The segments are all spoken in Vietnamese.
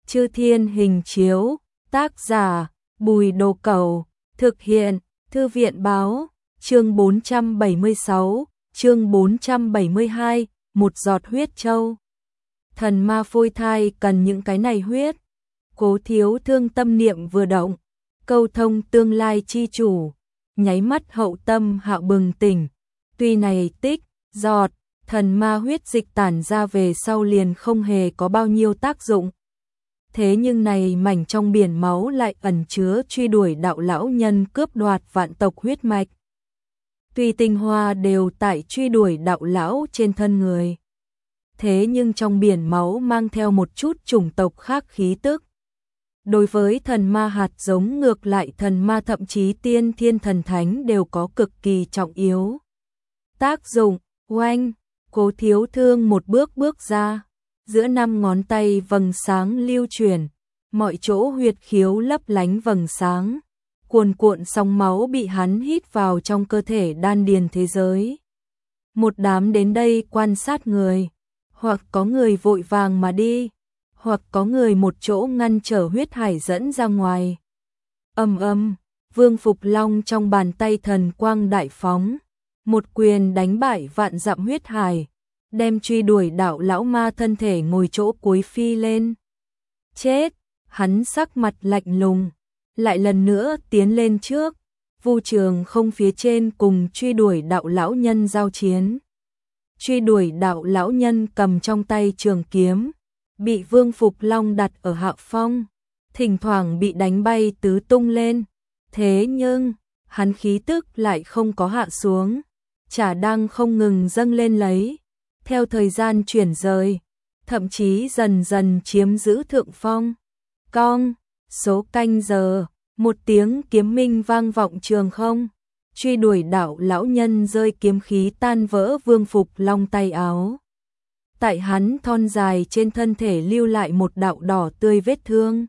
Chư Thiên Hình Chiếu, tác giả Bùi Đồ Cẩu, thực hiện Thư viện Báo, chương 476, chương 472, một giọt huyết châu. Thần ma phôi thai cần những cái này huyết. Cố Thiếu Thương tâm niệm vừa động, câu thông tương lai chi chủ, nháy mắt hậu tâm hạo bừng tỉnh. Tuy này tích, giọt, thần ma huyết dịch tản ra về sau liền không hề có bao nhiêu tác dụng. Thế nhưng này mảnh trong biển máu lại ẩn chứa truy đuổi đạo lão nhân cướp đoạt vạn tộc huyết mạch. Tuy tinh hoa đều tại truy đuổi đạo lão trên thân người, thế nhưng trong biển máu mang theo một chút chủng tộc khác khí tức. Đối với thần ma hạt giống ngược lại thần ma thậm chí tiên thiên thần thánh đều có cực kỳ trọng yếu tác dụng. Oanh, Cố Thiếu Thương một bước bước ra, giữa 5 ngón tay vầng sáng lưu chuyển, mọi chỗ huyệt khiếu lấp lánh vầng sáng, cuồn cuộn sóng máu bị hắn hít vào trong cơ thể đan điền thế giới. Một đám đến đây quan sát người, hoặc có người vội vàng mà đi, hoặc có người một chỗ ngăn trở huyết hải dẫn ra ngoài. Ầm ầm, Vương Phục Long trong bàn tay thần quang đại phóng, một quyền đánh bại vạn dặm huyết hải, đem truy đuổi đạo lão ma thân thể ngồi chỗ cuối phi lên. Chết, hắn sắc mặt lạnh lùng, lại lần nữa tiến lên trước, vu trường không phía trên cùng truy đuổi đạo lão nhân giao chiến. Truy đuổi đạo lão nhân cầm trong tay trường kiếm, bị Vương Phục Long đặt ở hạ phong, thỉnh thoảng bị đánh bay tứ tung lên. Thế nhưng, hắn khí tức lại không có hạ xuống, chả đang không ngừng dâng lên lấy. Theo thời gian chuyển rời, thậm chí dần dần chiếm giữ thượng phong. Cong, số canh giờ, một tiếng kiếm minh vang vọng trường không. Truy đuổi đạo lão nhân rơi kiếm khí tan vỡ Vương Phục Long tay áo. Tại hắn thon dài trên thân thể lưu lại một đạo đỏ tươi vết thương.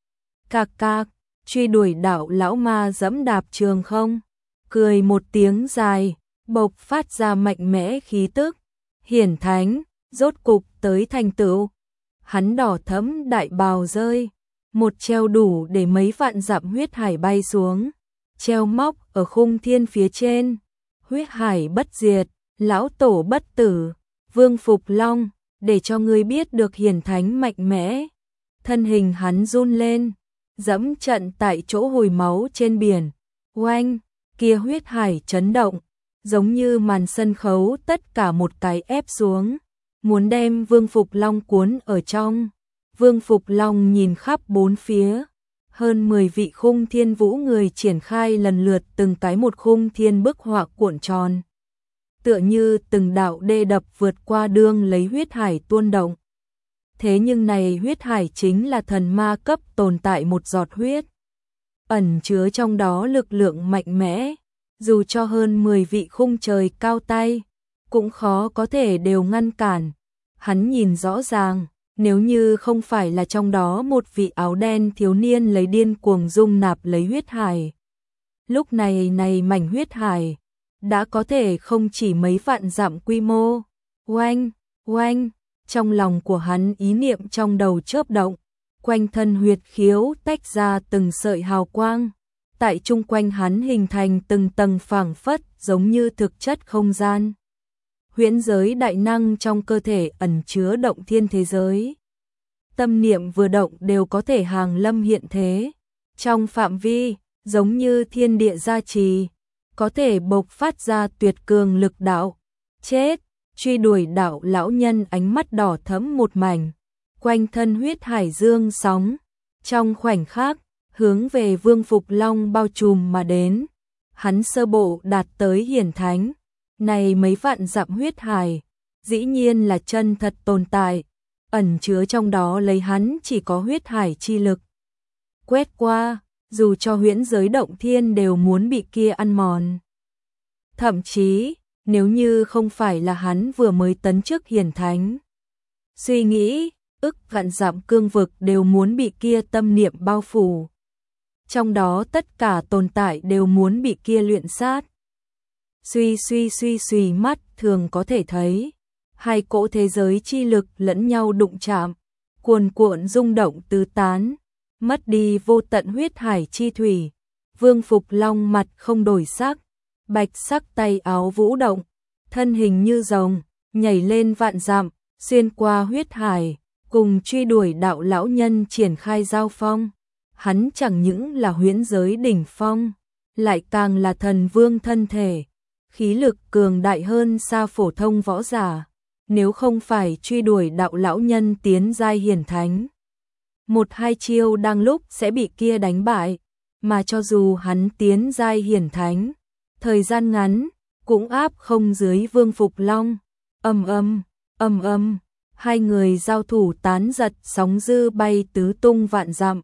Cạc cạc, truy đuổi đạo lão ma dẫm đạp trường không, cười một tiếng dài, bộc phát ra mạnh mẽ khí tức. Hiển thánh, rốt cục tới thành tựu. Hắn đỏ thẫm đại bào rơi, một treo đủ để mấy vạn dặm huyết hải bay xuống, treo móc ở khung thiên phía trên. Huyết hải bất diệt, lão tổ bất tử, Vương Phục Long, để cho ngươi biết được hiển thánh mạnh mẽ. Thân hình hắn run lên, dẫm trận tại chỗ hồi máu trên biển. Oanh, kia huyết hải chấn động, giống như màn sân khấu tất cả một cái ép xuống, muốn đem Vương Phục Long cuốn ở trong. Vương Phục Long nhìn khắp bốn phía, hơn 10 vị khung thiên vũ người triển khai lần lượt từng cái một khung thiên bức họa cuộn tròn. Tựa như từng đạo đê đập vượt qua đương lấy huyết hải tuôn động. Thế nhưng này huyết hải chính là thần ma cấp tồn tại một giọt huyết. Ẩn chứa trong đó lực lượng mạnh mẽ, dù cho hơn 10 vị khung trời cao tay, cũng khó có thể đều ngăn cản. Hắn nhìn rõ ràng, nếu như không phải là trong đó một vị áo đen thiếu niên lấy điên cuồng dung nạp lấy huyết hải. Lúc này mảnh huyết hải, đã có thể không chỉ mấy vạn dặm quy mô. Oanh, oanh, trong lòng của hắn ý niệm trong đầu chớp động, quanh thân huyệt khiếu tách ra từng sợi hào quang. Tại chung quanh hắn hình thành từng tầng phảng phất giống như thực chất không gian. Huyễn giới đại năng trong cơ thể ẩn chứa động thiên thế giới. Tâm niệm vừa động đều có thể hàng lâm hiện thế. Trong phạm vi, giống như thiên địa gia trì, có thể bộc phát ra tuyệt cường lực đạo. Chết, truy đuổi đạo lão nhân ánh mắt đỏ thẫm một mảnh. Quanh thân huyết hải dương sóng. Trong khoảnh khắc, hướng về Vương Phục Long bao trùm mà đến. Hắn sơ bộ đạt tới hiển thánh. Này mấy vạn dặm huyết hải, dĩ nhiên là chân thật tồn tại, ẩn chứa trong đó lấy hắn chỉ có huyết hải chi lực. Quét qua, dù cho huyễn giới động thiên đều muốn bị kia ăn mòn. Thậm chí, nếu như không phải là hắn vừa mới tấn chức hiển thánh, suy nghĩ, ức vạn dặm cương vực đều muốn bị kia tâm niệm bao phủ. Trong đó tất cả tồn tại đều muốn bị kia luyện sát. Suy mắt thường có thể thấy, hai cỗ thế giới chi lực lẫn nhau đụng chạm, cuồn cuộn rung động tứ tán, mất đi vô tận huyết hải chi thủy. Vương Phục Long mặt không đổi sắc, bạch sắc tay áo vũ động, thân hình như rồng, nhảy lên vạn dặm, xuyên qua huyết hải, cùng truy đuổi đạo lão nhân triển khai giao phong. Hắn chẳng những là huyễn giới đỉnh phong, lại càng là thần vương thân thể, khí lực cường đại hơn xa phổ thông võ giả. Nếu không phải truy đuổi đạo lão nhân tiến giai hiển thánh, một hai chiêu đang lúc sẽ bị kia đánh bại, mà cho dù hắn tiến giai hiển thánh, thời gian ngắn cũng áp không dưới Vương Phục Long. Ầm ầm, hai người giao thủ tán giật, sóng dư bay tứ tung vạn dặm.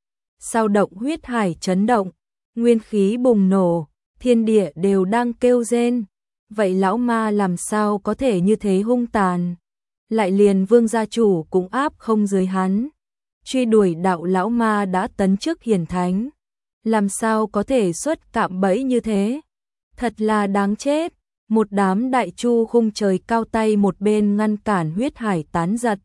Sao động huyết hải chấn động, nguyên khí bùng nổ, thiên địa đều đang kêu rên. Vậy lão ma làm sao có thể như thế hung tàn? Lại liền Vương gia chủ cũng áp không dưới hắn. Truy đuổi đạo lão ma đã tấn chức hiển thánh, làm sao có thể xuất cạm bẫy như thế? Thật là đáng chết. Một đám đại chu khung trời cao tay một bên ngăn cản huyết hải tán giật,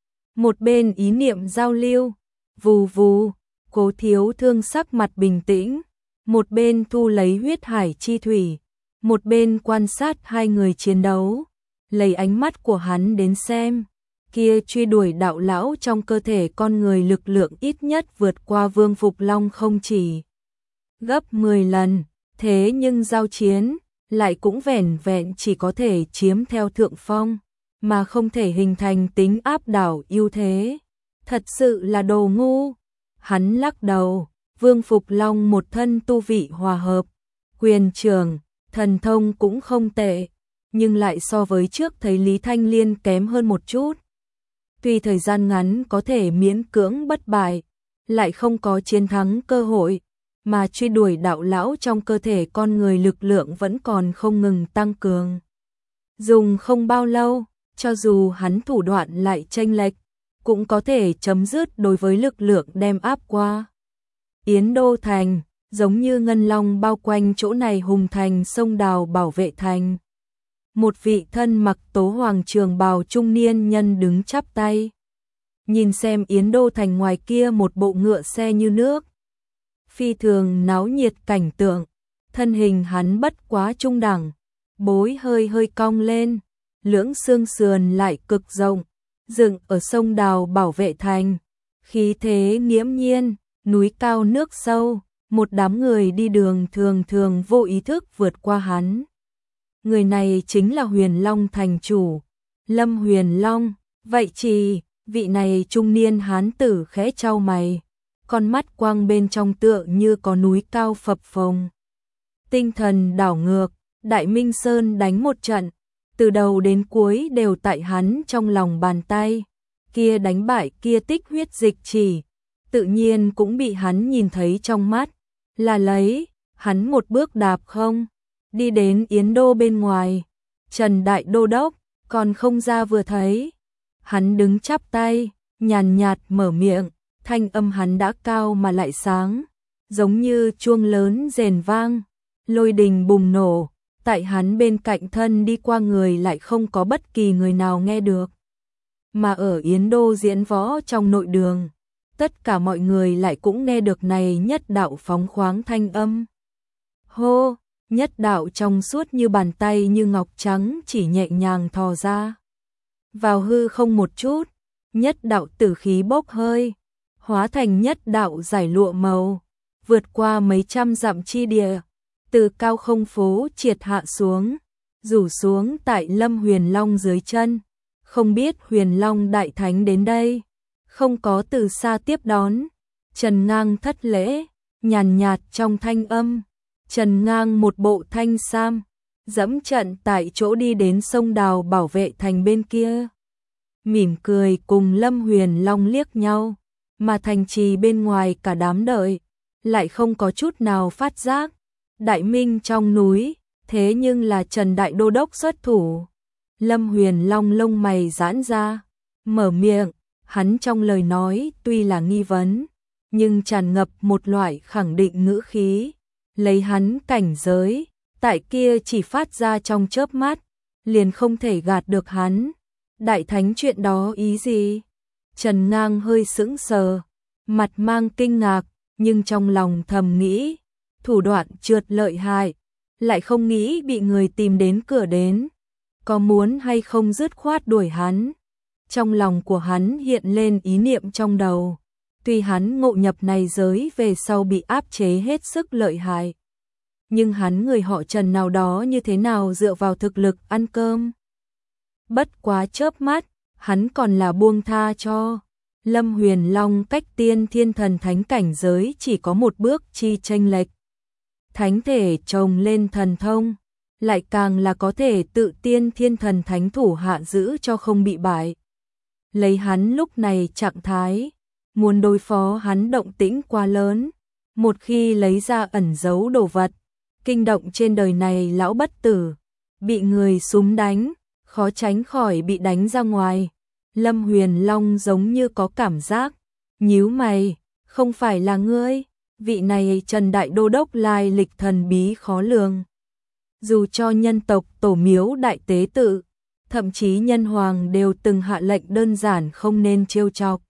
một bên ý niệm giao lưu. Vù vù, Cố Thiếu Thương sắc mặt bình tĩnh, một bên thu lấy huyết hải chi thủy, một bên quan sát hai người chiến đấu. Lấy ánh mắt của hắn đến xem, kia truy đuổi đạo lão trong cơ thể con người lực lượng ít nhất vượt qua Vương Phục Long không chỉ gấp 10 lần, thế nhưng giao chiến lại cũng vẻn vẹn chỉ có thể chiếm theo thượng phong, mà không thể hình thành tính áp đảo ưu thế. Thật sự là đồ ngu. Hắn lắc đầu. Vương Phục Long một thân tu vị hòa hợp, quyền trường, thần thông cũng không tệ, nhưng lại so với trước thấy Lý Thanh Liên kém hơn một chút. Tuy thời gian ngắn có thể miễn cưỡng bất bại, lại không có chiến thắng cơ hội, mà truy đuổi đạo lão trong cơ thể con người lực lượng vẫn còn không ngừng tăng cường. Dùng không bao lâu, cho dù hắn thủ đoạn lại chênh lệch, cũng có thể chấm dứt đối với lực lượng đem áp qua. Yến Đô Thành, giống như ngân long bao quanh chỗ này hùng thành sông đào bảo vệ thành. Một vị thân mặc tố hoàng trường bào trung niên nhân đứng chắp tay. Nhìn xem Yến Đô Thành ngoài kia một bộ ngựa xe như nước. Phi thường náo nhiệt cảnh tượng, thân hình hắn bất quá trung đẳng, bối hơi cong lên, lưỡng xương sườn lại cực rộng, dựng ở sông đào bảo vệ thành, khí thế nghiễm nhiên, núi cao nước sâu, một đám người đi đường thường vô ý thức vượt qua hắn. Người này chính là Huyền Long thành chủ, Lâm Huyền Long. Vậy chỉ, vị này trung niên hán tử khẽ chau mày, con mắt quang bên trong tựa như có núi cao phập phồng. Tinh thần đảo ngược, Đại Minh Sơn đánh một trận, từ đầu đến cuối đều tại hắn trong lòng bàn tay. Kia đánh bại kia tích huyết dịch chỉ, tự nhiên cũng bị hắn nhìn thấy trong mắt. Là lấy, hắn một bước đạp không, đi đến Yến Đô bên ngoài. Trần Đại Đô Đốc còn không ra vừa thấy. Hắn đứng chắp tay, nhàn nhạt mở miệng, thanh âm hắn đã cao mà lại sáng, giống như chuông lớn rền vang, lôi đình bùng nổ, tại hắn bên cạnh thân đi qua người lại không có bất kỳ người nào nghe được. Mà ở Yến Đô diễn võ trong nội đường, tất cả mọi người lại cũng nghe được này nhất đạo phóng khoáng thanh âm. Hô, nhất đạo trong suốt như bàn tay như ngọc trắng chỉ nhẹ nhàng thò ra. Vào hư không một chút, nhất đạo tử khí bốc hơi, hóa thành nhất đạo giải lụa màu, vượt qua mấy trăm dặm chi địa, từ cao không phố triệt hạ xuống, rủ xuống tại Lâm Huyền Long dưới chân. Không biết Huyền Long đại thánh đến đây, không có từ xa tiếp đón. Trần Ngang thất lễ, nhàn nhạt trong thanh âm. Trần Ngang một bộ thanh sam, dẫm trận tại chỗ đi đến sông đào bảo vệ thành bên kia. Mỉm cười cùng Lâm Huyền Long liếc nhau, mà thành trì bên ngoài cả đám đợi, lại không có chút nào phát giác. Đại Minh trong núi, thế nhưng là Trần Đại Đô Đốc xuất thủ. Lâm Huyền Long lông mày giãn ra, mở miệng, hắn trong lời nói tuy là nghi vấn, nhưng tràn ngập một loại khẳng định ngữ khí. Lấy hắn cảnh giới, tại kia chỉ phát ra trong chớp mắt, liền không thể gạt được hắn. Đại thánh chuyện đó ý gì? Trần Ngang hơi sững sờ, mặt mang kinh ngạc, nhưng trong lòng thầm nghĩ, thủ đoạn trượt lợi hại, lại không nghĩ bị người tìm đến cửa đến, có muốn hay không dứt khoát đuổi hắn. Trong lòng của hắn hiện lên ý niệm trong đầu, tuy hắn ngộ nhập này giới về sau bị áp chế hết sức lợi hại, nhưng hắn người họ Trần nào đó như thế nào dựa vào thực lực ăn cơm. Bất quá chớp mắt, hắn còn là buông tha cho. Lâm Huyền Long cách tiên thiên thần thánh cảnh giới chỉ có một bước chi chênh lệch. Thánh thể trồng lên thần thông, lại càng là có thể tự tiên thiên thần thánh thủ hạ giữ cho không bị bại. Lấy hắn lúc này trạng thái, muốn đối phó hắn động tĩnh quá lớn, một khi lấy ra ẩn giấu đồ vật, kinh động trên đời này lão bất tử, bị người súng đánh, khó tránh khỏi bị đánh ra ngoài. Lâm Huyền Long giống như có cảm giác, nhíu mày, không phải là ngươi, vị này Trần Đại Đô Đốc lai lịch thần bí khó lường. Dù cho nhân tộc tổ miếu đại tế tự, thậm chí nhân hoàng đều từng hạ lệnh đơn giản không nên trêu chọc.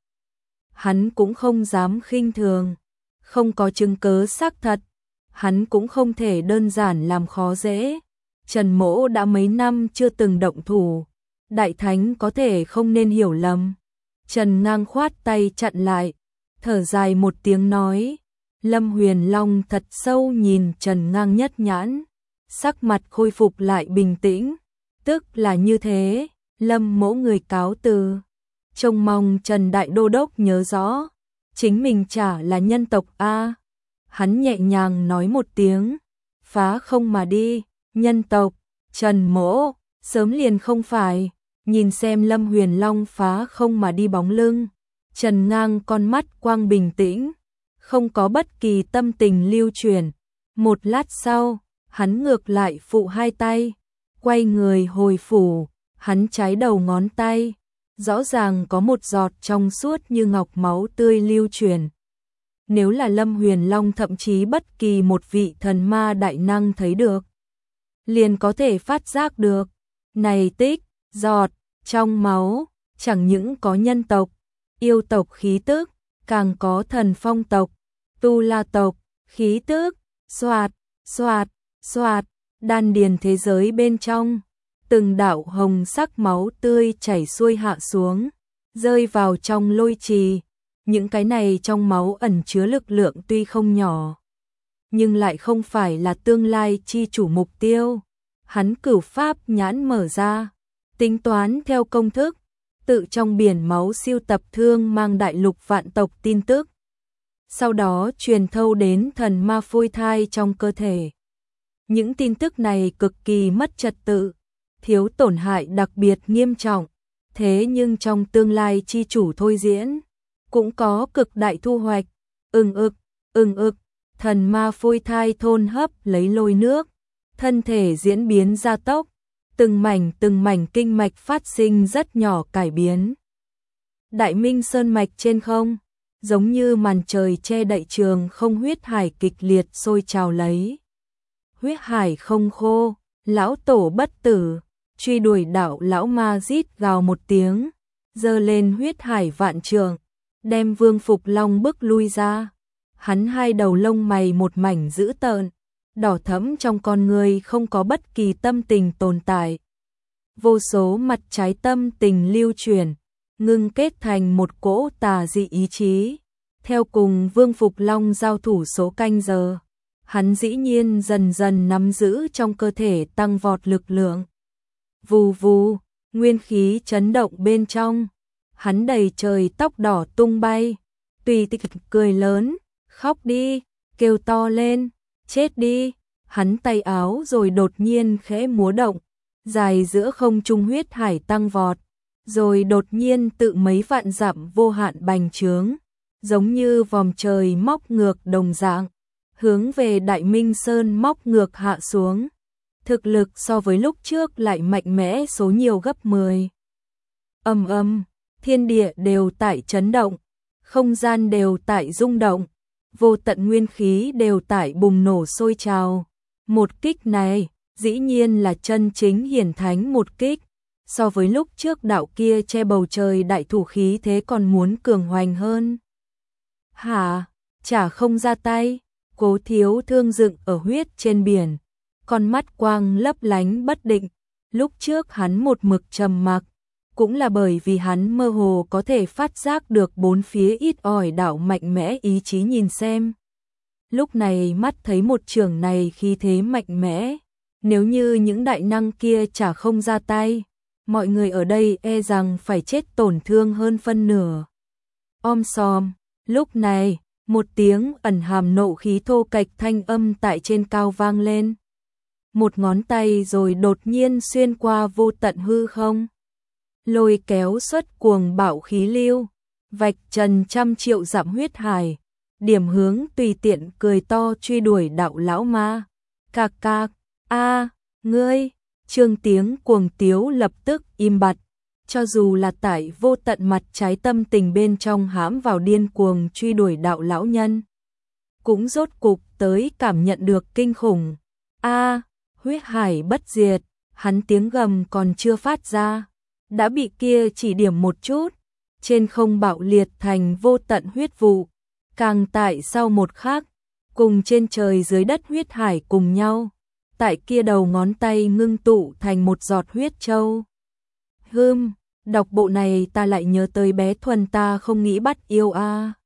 Hắn cũng không dám khinh thường, không có chứng cớ xác thật, hắn cũng không thể đơn giản làm khó dễ. Trần Mỗ đã mấy năm chưa từng động thủ, Đại Thánh có thể không nên hiểu lầm. Trần Ngang khoát tay chặn lại, thở dài một tiếng nói. Lâm Huyền Long thật sâu nhìn Trần Ngang nhất nhãn, sắc mặt khôi phục lại bình tĩnh. Tức là như thế, Lâm Mỗ người cáo từ. Trông mong Trần Đại Đô Đốc nhớ rõ, chính mình chả là nhân tộc A. Hắn nhẹ nhàng nói một tiếng, phá không mà đi, nhân tộc, Trần Mỗ, sớm liền không phải. Nhìn xem Lâm Huyền Long phá không mà đi bóng lưng, Trần Ngang con mắt quang bình tĩnh, không có bất kỳ tâm tình lưu chuyển. Một lát sau, hắn ngược lại phụ hai tay, quay người hồi phủ, hắn trái đầu ngón tay, rõ ràng có một giọt trong suốt như ngọc máu tươi lưu chuyển. Nếu là Lâm Huyền Long thậm chí bất kỳ một vị thần ma đại năng thấy được, liền có thể phát giác được, này tích, giọt, trong máu, chẳng những có nhân tộc, yêu tộc khí tức, càng có thần phong tộc, tu la tộc, khí tức, xoạt, xoạt, xoạt, đan điền thế giới bên trong, từng đạo hồng sắc máu tươi chảy xuôi hạ xuống, rơi vào trong lôi trì. Những cái này trong máu ẩn chứa lực lượng tuy không nhỏ, nhưng lại không phải là tương lai chi chủ mục tiêu. Hắn cửu pháp nhãn mở ra, tính toán theo công thức, tự trong biển máu siêu tập thương mang đại lục vạn tộc tin tức. Sau đó truyền thâu đến thần ma phôi thai trong cơ thể. Những tin tức này cực kỳ mất trật tự, thiếu tổn hại đặc biệt nghiêm trọng. Thế nhưng trong tương lai chi chủ thôi diễn, cũng có cực đại thu hoạch. Ưng ực, thần ma phôi thai thôn hấp lấy lôi nước, thân thể diễn biến gia tốc, từng mảnh kinh mạch phát sinh rất nhỏ cải biến. Đại Minh Sơn mạch trên không, giống như màn trời che đậy trường không, huyết hải kịch liệt sôi trào lấy. Huyết hải không khô, lão tổ bất tử, truy đuổi đạo lão ma rít gào một tiếng, giơ lên huyết hải vạn trường, đem Vương Phục Long bức lui ra. Hắn hai đầu lông mày một mảnh dữ tợn, đỏ thẫm trong con người không có bất kỳ tâm tình tồn tại. Vô số mặt trái tâm tình lưu chuyển, ngưng kết thành một cỗ tà dị ý chí. Theo cùng Vương Phục Long giao thủ số canh giờ, hắn dĩ nhiên dần dần nắm giữ trong cơ thể tăng vọt lực lượng. Vù vù, nguyên khí chấn động bên trong, hắn đầy trời tóc đỏ tung bay, tùy tịch cười lớn, khóc đi, kêu to lên, chết đi. Hắn tay áo rồi đột nhiên khẽ múa động, dài giữa không trung huyết hải tăng vọt, rồi đột nhiên tự mấy vạn dặm vô hạn bành trướng, giống như vòm trời móc ngược đồng dạng, hướng về Đại Minh Sơn móc ngược hạ xuống. Thực lực so với lúc trước lại mạnh mẽ số nhiều gấp 10. Ầm ầm, thiên địa đều tại chấn động, không gian đều tại rung động, vô tận nguyên khí đều tại bùng nổ sôi trào. Một kích này, dĩ nhiên là chân chính hiển thánh một kích, so với lúc trước đạo kia che bầu trời đại thủ khí thế còn muốn cường hoành hơn. Hả, chả không ra tay, Cố Thiếu Thương dựng ở huyết trên biển, con mắt quang lấp lánh bất định, lúc trước hắn một mực trầm mặc, cũng là bởi vì hắn mơ hồ có thể phát giác được bốn phía ít ỏi đạo mạnh mẽ ý chí nhìn xem. Lúc này mắt thấy một trường này khí thế mạnh mẽ, nếu như những đại năng kia chả không ra tay, mọi người ở đây e rằng phải chết tổn thương hơn phân nửa. Om sòm, lúc này, một tiếng ẩn hàm nộ khí thô kệch thanh âm tại trên cao vang lên. Một ngón tay rồi đột nhiên xuyên qua vô tận hư không. Lôi kéo xuất cuồng bạo khí lưu, vạch trần trăm triệu dặm huyết hải, điểm hướng tùy tiện cười to truy đuổi đạo lão ma. Cạc cạc, ngươi, Trương tiếng cuồng tiếu lập tức im bặt, cho dù là tại vô tận mặt trái tâm tình bên trong hãm vào điên cuồng truy đuổi đạo lão nhân. Cũng rốt cục tới cảm nhận được kinh khủng. Huyết hải bất diệt, hắn tiếng gầm còn chưa phát ra, đã bị kia chỉ điểm một chút, trên không bạo liệt thành vô tận huyết vụ, càng tại sau một khắc, cùng trên trời dưới đất huyết hải cùng nhau, tại kia đầu ngón tay ngưng tụ thành một giọt huyết châu. Đọc bộ này ta lại nhớ tới bé Thuần ta không nghĩ bắt yêu